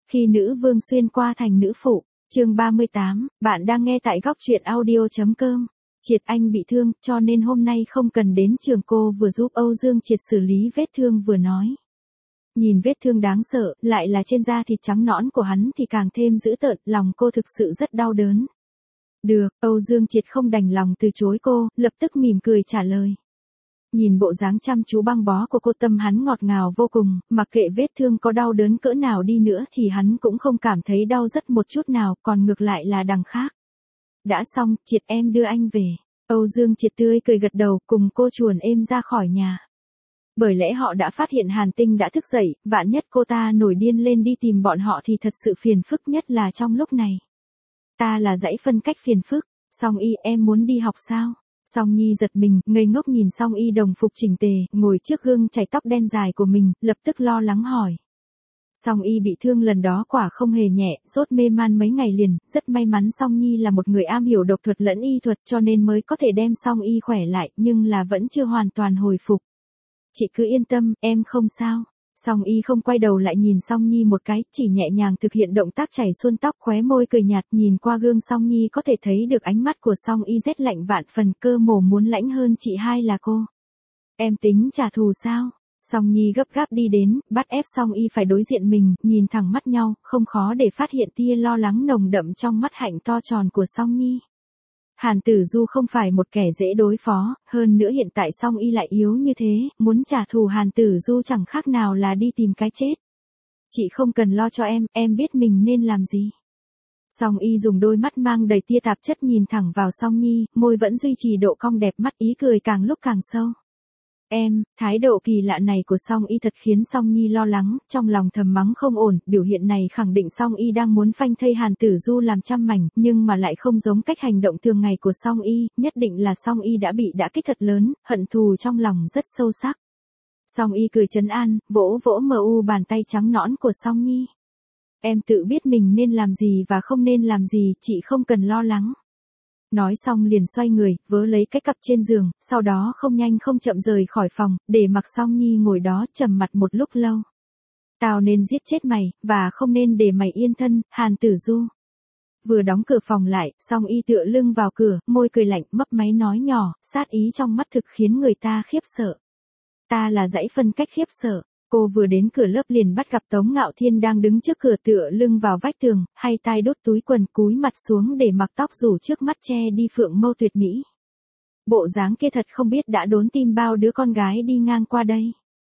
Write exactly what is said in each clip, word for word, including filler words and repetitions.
Khi nữ vương xuyên qua thành nữ phụ, chương ba mươi tám, bạn đang nghe tại góc truyện audio.com. Triệt Anh bị thương, cho nên hôm nay không cần đến trường, cô vừa giúp Âu Dương Triệt xử lý vết thương vừa nói. Nhìn vết thương đáng sợ, lại là trên da thịt trắng nõn của hắn thì càng thêm dữ tợn, lòng cô thực sự rất đau đớn. Được, Âu Dương Triệt không đành lòng từ chối cô, lập tức mỉm cười trả lời. Nhìn bộ dáng chăm chú băng bó của cô, tâm hắn ngọt ngào vô cùng, mặc kệ vết thương có đau đớn cỡ nào đi nữa thì hắn cũng không cảm thấy đau rất một chút nào, còn ngược lại là đằng khác. Đã xong, Triệt em đưa anh về. Âu Dương Triệt tươi cười gật đầu, cùng cô chuồn êm ra khỏi nhà. Bởi lẽ họ đã phát hiện Hàn Tinh đã thức dậy, vạn nhất cô ta nổi điên lên đi tìm bọn họ thì thật sự phiền phức, nhất là trong lúc này. Ta là dãy phân cách phiền phức. Song Y, em muốn đi học sao? Song Nhi giật mình, ngây ngốc nhìn Song Y đồng phục chỉnh tề, ngồi trước gương chải tóc đen dài của mình, lập tức lo lắng hỏi. Song Y bị thương lần đó quả không hề nhẹ, sốt mê man mấy ngày liền, rất may mắn Song Nhi là một người am hiểu độc thuật lẫn y thuật cho nên mới có thể đem Song Y khỏe lại, nhưng là vẫn chưa hoàn toàn hồi phục. Chị cứ yên tâm, em không sao. Song Y không quay đầu lại nhìn Song Nhi một cái, chỉ nhẹ nhàng thực hiện động tác chảy xuân tóc, khóe môi cười nhạt, nhìn qua gương Song Nhi có thể thấy được ánh mắt của Song Y rét lạnh vạn phần, cơ mổ muốn lãnh hơn chị hai là cô. Em tính trả thù sao? Song Nhi gấp gáp đi đến, bắt ép Song Y phải đối diện mình, nhìn thẳng mắt nhau, không khó để phát hiện tia lo lắng nồng đậm trong mắt hạnh to tròn của Song Nhi. Hàn Tử Du không phải một kẻ dễ đối phó, hơn nữa hiện tại Song Y lại yếu như thế, muốn trả thù Hàn Tử Du chẳng khác nào là đi tìm cái chết. Chị không cần lo cho em, em biết mình nên làm gì. Song Y dùng đôi mắt mang đầy tia tạp chất nhìn thẳng vào Song Nhi, môi vẫn duy trì độ cong đẹp, mắt ý cười càng lúc càng sâu. Em, thái độ kỳ lạ này của Song Y thật khiến Song Nhi lo lắng, trong lòng thầm mắng không ổn, biểu hiện này khẳng định Song Y đang muốn phanh thây Hàn Tử Du làm trăm mảnh, nhưng mà lại không giống cách hành động thường ngày của Song Y, nhất định là Song Y đã bị đã kích thật lớn, hận thù trong lòng rất sâu sắc. Song Y cười trấn an, vỗ vỗ mờ u bàn tay trắng nõn của Song Nhi. Em tự biết mình nên làm gì và không nên làm gì, chị không cần lo lắng. Nói xong liền xoay người, vớ lấy cái cặp trên giường, sau đó không nhanh không chậm rời khỏi phòng, để mặc Song Nhi ngồi đó trầm mặt một lúc lâu. Tao nên giết chết mày, và không nên để mày yên thân, Hàn Tử Du. Vừa đóng cửa phòng lại, Song Y tựa lưng vào cửa, môi cười lạnh, mấp máy nói nhỏ, sát ý trong mắt thực khiến người ta khiếp sợ. Ta là dãy phân cách khiếp sợ. Cô vừa đến cửa lớp liền bắt gặp Tống Ngạo Thiên đang đứng trước cửa tựa lưng vào vách tường, hay tay đút túi quần, cúi mặt xuống để mặc tóc rủ trước mắt che đi phượng mâu tuyệt mỹ. Bộ dáng kia thật không biết đã đốn tim bao đứa con gái đi ngang qua đây.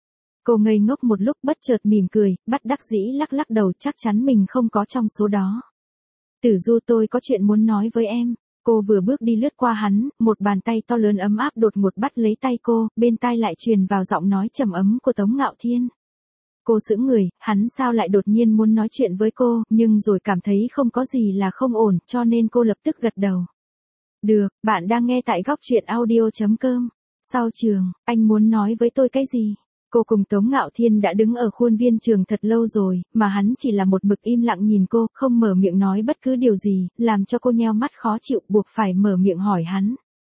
Cô ngây ngốc một lúc bất chợt mỉm cười, bắt đắc dĩ lắc lắc đầu, chắc chắn mình không có trong số đó. Tử Du, tôi có chuyện muốn nói với em. Cô vừa bước đi lướt qua hắn, một bàn tay to lớn ấm áp đột ngột bắt lấy tay cô, bên tai lại truyền vào giọng nói trầm ấm của Tống Ngạo Thiên. Cô sững người, hắn sao lại đột nhiên muốn nói chuyện với cô, nhưng rồi cảm thấy không có gì là không ổn, cho nên cô lập tức gật đầu. Được, bạn đang nghe tại góc truyện audio.com. Sau trường, anh muốn nói với tôi cái gì? Cô cùng Tống Ngạo Thiên đã đứng ở khuôn viên trường thật lâu rồi, mà hắn chỉ là một mực im lặng nhìn cô, không mở miệng nói bất cứ điều gì, làm cho cô nheo mắt khó chịu, buộc phải mở miệng hỏi hắn.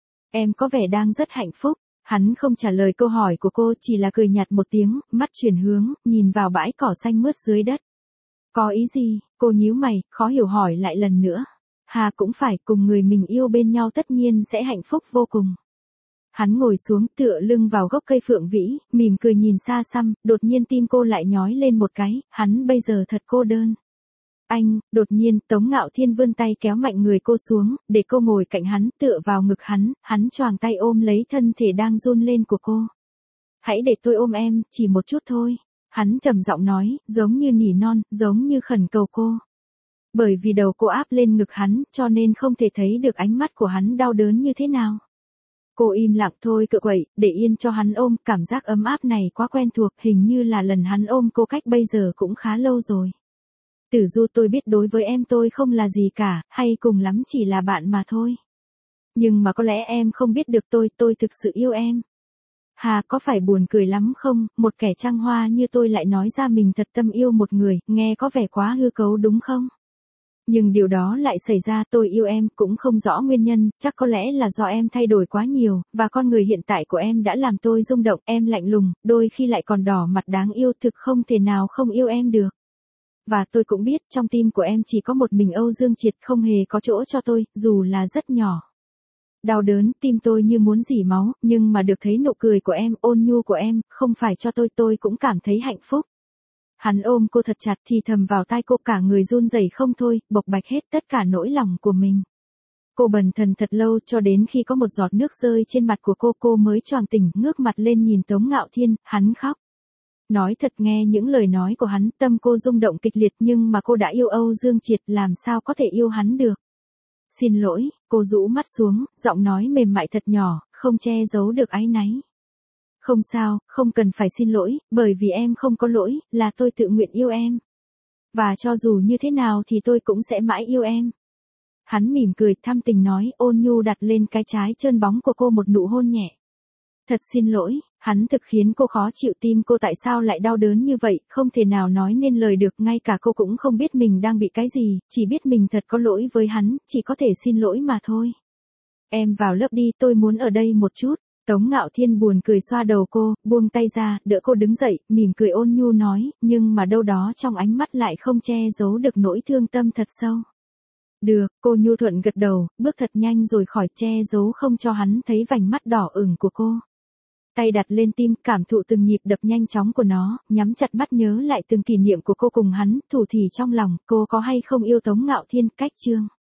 Em có vẻ đang rất hạnh phúc. Hắn không trả lời câu hỏi của cô, chỉ là cười nhạt một tiếng, mắt chuyển hướng, nhìn vào bãi cỏ xanh mướt dưới đất. Có ý gì? Cô nhíu mày, khó hiểu hỏi lại lần nữa. Hà, cũng phải, cùng người mình yêu bên nhau tất nhiên sẽ hạnh phúc vô cùng. Hắn ngồi xuống tựa lưng vào gốc cây phượng vĩ, mỉm cười nhìn xa xăm, đột nhiên tim cô lại nhói lên một cái, hắn bây giờ thật cô đơn. Anh, đột nhiên, Tống Ngạo Thiên vươn tay kéo mạnh người cô xuống, để cô ngồi cạnh hắn, tựa vào ngực hắn, hắn choàng tay ôm lấy thân thể đang run lên của cô. Hãy để tôi ôm em, chỉ một chút thôi. Hắn trầm giọng nói, giống như nỉ non, giống như khẩn cầu cô. Bởi vì đầu cô áp lên ngực hắn, cho nên không thể thấy được ánh mắt của hắn đau đớn như thế nào. Cô im lặng thôi cựa quậy, để yên cho hắn ôm, cảm giác ấm áp này quá quen thuộc, hình như là lần hắn ôm cô cách bây giờ cũng khá lâu rồi. Tử Du, tôi biết đối với em tôi không là gì cả, hay cùng lắm chỉ là bạn mà thôi. Nhưng mà có lẽ em không biết được tôi, tôi thực sự yêu em. Hà, có phải buồn cười lắm không, một kẻ trăng hoa như tôi lại nói ra mình thật tâm yêu một người, nghe có vẻ quá hư cấu đúng không? Nhưng điều đó lại xảy ra, tôi yêu em, cũng không rõ nguyên nhân, chắc có lẽ là do em thay đổi quá nhiều, và con người hiện tại của em đã làm tôi rung động, em lạnh lùng, đôi khi lại còn đỏ mặt đáng yêu, thực không thể nào không yêu em được. Và tôi cũng biết trong tim của em chỉ có một mình Âu Dương Triệt, không hề có chỗ cho tôi, dù là rất nhỏ. Đau đớn, tim tôi như muốn rỉ máu, nhưng mà được thấy nụ cười của em, ôn nhu của em, không phải cho tôi, tôi cũng cảm thấy hạnh phúc. Hắn ôm cô thật chặt thì thầm vào tai cô, cả người run rẩy không thôi, bộc bạch hết tất cả nỗi lòng của mình. Cô bần thần thật lâu cho đến khi có một giọt nước rơi trên mặt của cô, cô mới choàng tỉnh, ngước mặt lên nhìn Tống Ngạo Thiên, hắn khóc. Nói thật, nghe những lời nói của hắn, tâm cô rung động kịch liệt, nhưng mà cô đã yêu Âu Dương Triệt, làm sao có thể yêu hắn được. Xin lỗi, cô rũ mắt xuống, giọng nói mềm mại thật nhỏ, không che giấu được áy náy. Không sao, không cần phải xin lỗi, bởi vì em không có lỗi, là tôi tự nguyện yêu em. Và cho dù như thế nào thì tôi cũng sẽ mãi yêu em. Hắn mỉm cười, thăm tình nói, ôn nhu đặt lên cái trái trơn bóng của cô một nụ hôn nhẹ. Thật xin lỗi, hắn thực khiến cô khó chịu, tim cô tại sao lại đau đớn như vậy, không thể nào nói nên lời được, ngay cả cô cũng không biết mình đang bị cái gì, chỉ biết mình thật có lỗi với hắn, chỉ có thể xin lỗi mà thôi. Em vào lớp đi, tôi muốn ở đây một chút. Tống Ngạo Thiên buồn cười xoa đầu cô, buông tay ra, đỡ cô đứng dậy, mỉm cười ôn nhu nói, nhưng mà đâu đó trong ánh mắt lại không che giấu được nỗi thương tâm thật sâu. Được, cô nhu thuận gật đầu, bước thật nhanh rồi khỏi, che giấu không cho hắn thấy vành mắt đỏ ửng của cô. Tay đặt lên tim, cảm thụ từng nhịp đập nhanh chóng của nó, nhắm chặt mắt nhớ lại từng kỷ niệm của cô cùng hắn, thủ thỉ trong lòng, cô có hay không yêu Tống Ngạo Thiên, cách chương.